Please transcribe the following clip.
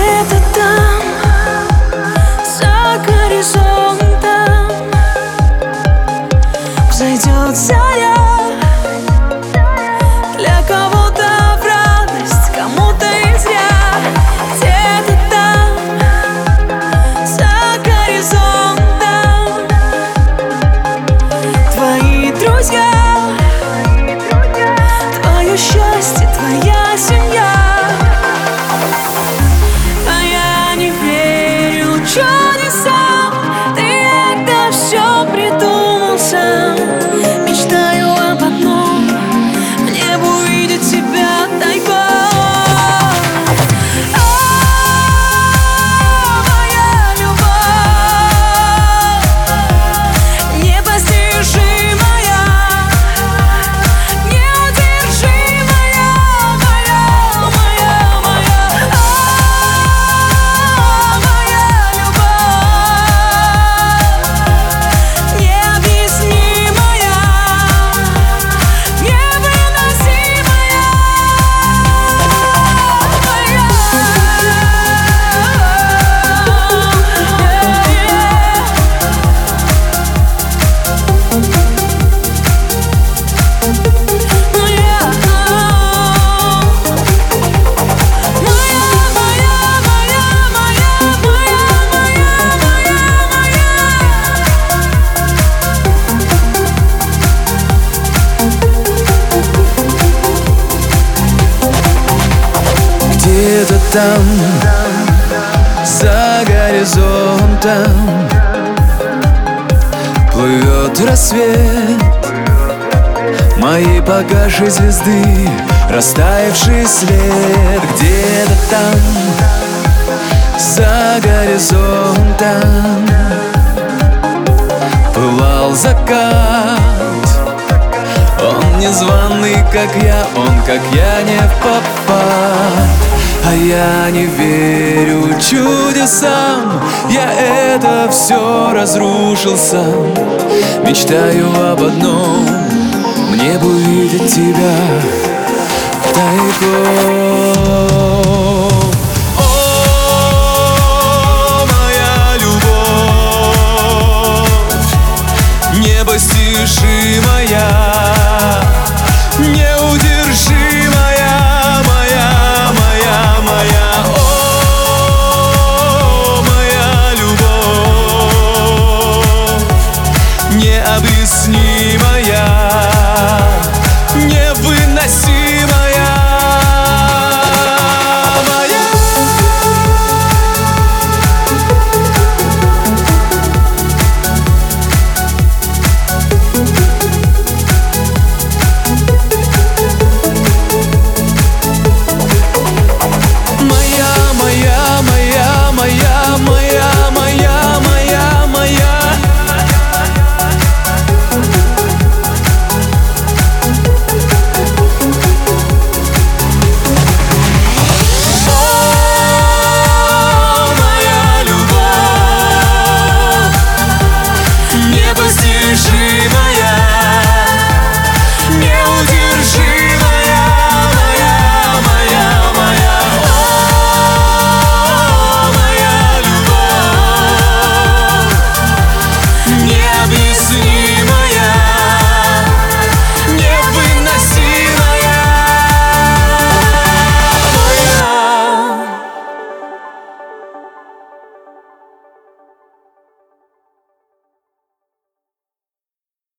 Где-то там, за горизонтом, взойдет заря. Для кого-то в радость, кому-то и зря. Где-то там, за горизонтом, твои друзья, твое счастье, твоя семья. А я не верю чудесам, ты это все придумал сам. Мечтаю об одном, мне бы увидеть тебя тайком. Моя любовь непостижимая, неудержимая, моя любовь необъяснимая, невыносимая, Где-то там, за горизонтом, плывет рассвет моей погасшей звезды, растаявший след. Где-то там, за горизонтом, пылал закат. Он незваный, как я, он, как я, не впопад. А я не верю чудесам, я это все разрушил сам. Мечтаю об одном, мне бы увидеть тебя тайком.